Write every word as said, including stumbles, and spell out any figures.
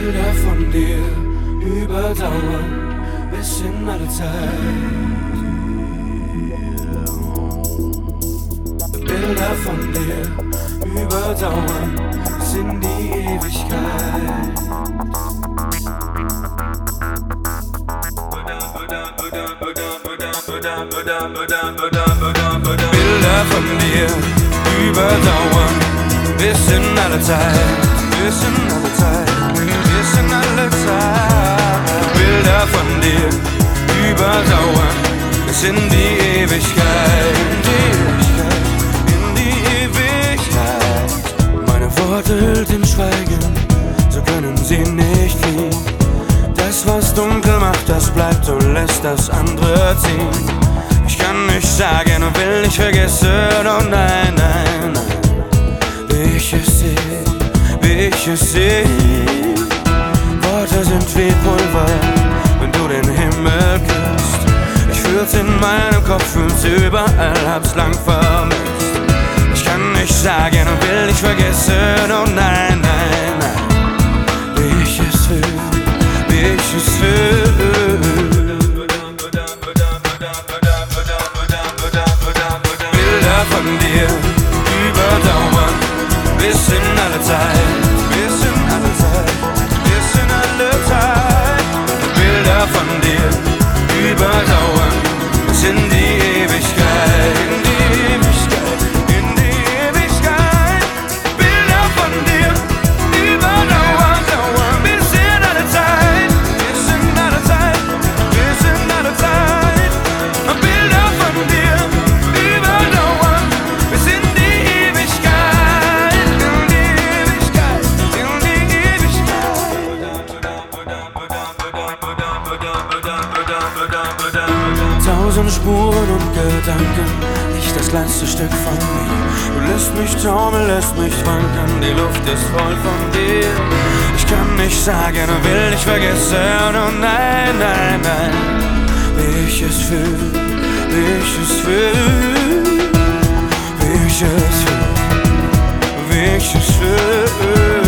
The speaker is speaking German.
Bilder von dir überdauern bis in alle Zeit. Bilder von dir überdauern bis in die Ewigkeit. Bilder von dir überdauern bis in alle Zeit, bis in alle Zeit, bis in alle Zeit. Bilder von dir überdauern bis in die Ewigkeit, in die Ewigkeit, in die Ewigkeit. Meine Worte hüllt in Schweigen, so können sie nicht fliehen. Das, was dunkel macht, das bleibt und lässt das andere ziehen. Ich kann nicht sagen und will nicht vergessen, oh nein, nein, nein. Wie ich es sehe, wie ich es sehe. Worte sind wie Pulver, wenn du den Himmel küsst. Ich fühl's in meinem Kopf, fühl's überall, hab's lang vermisst. Ich kann nicht sagen und will nicht vergessen, oh nein, nein, nein. Wie ich es fühl, wie ich es fühl. Bilder von dir überdauern bis in alle Zeit, bis in alle Zeit, bis in alle Zeit. Bilder von dir überdauern bis in die Ewigkeit, in die Ewigkeit, in die Ewigkeit. Bilder von dir überdauern, dauern bis in alle Zeit, bis in alle Zeit, bis in alle Zeit. Bilder von dir überdauern bis in die Ewigkeit, in die Ewigkeit, in die Ewigkeit. Tausend Spuren und Gedanken, nicht das kleinste Stück von mir. Du lässt mich taumeln, lässt mich wanken, die Luft ist voll von dir. Ich kann nicht sagen und will nicht vergessen, oh nein, nein, nein. Wie ich es fühl, wie ich es fühl, wie ich es fühl, wie ich es fühl.